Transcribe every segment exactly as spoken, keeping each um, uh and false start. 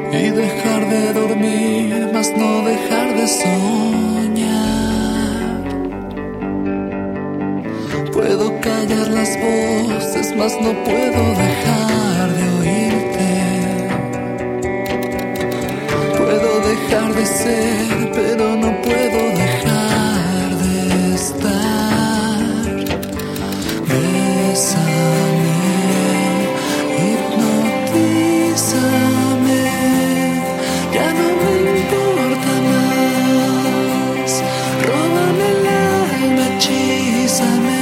y dejar de dormir, mas no dejar de soñar. Puedo callar las voces, mas no puedo dejar de oírte. Puedo dejar de ser, pero no puedo dejar de estar. Bésame, hipnotízame, ya no me importa más. Róbame el alma, hechízame.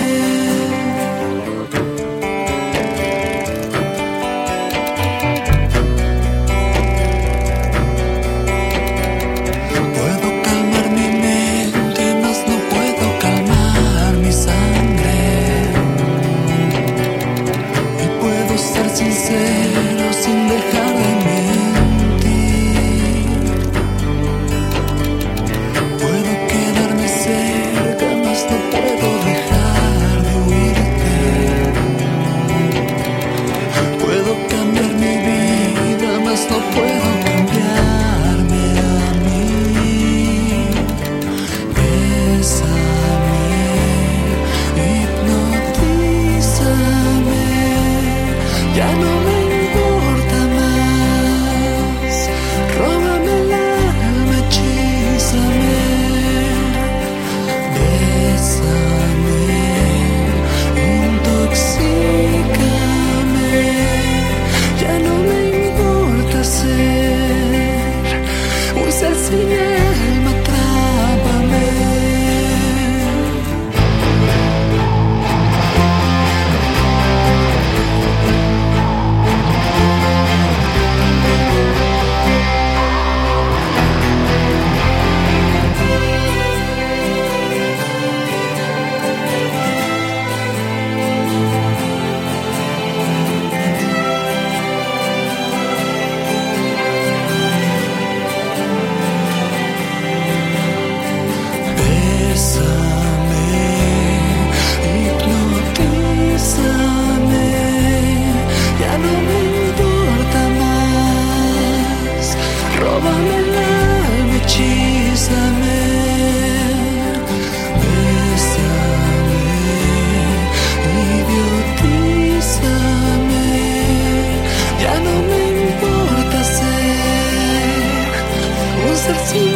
Sincero sin dejar de mentir. Puedo quedarme cerca, mas no puedo dejar de oírte. Puedo cambiar mi vida, mas no puedo cambiarme a mí. Bésame, hipnotízame, ya no me importa más. Róbame el alma, hechízame. Bésame, intoxícame, ya no me importa ser un ser sin alma, atrápame. Róbame el alma, hechízame. Bésame, idiotízame, ya no me importa ser un ser sin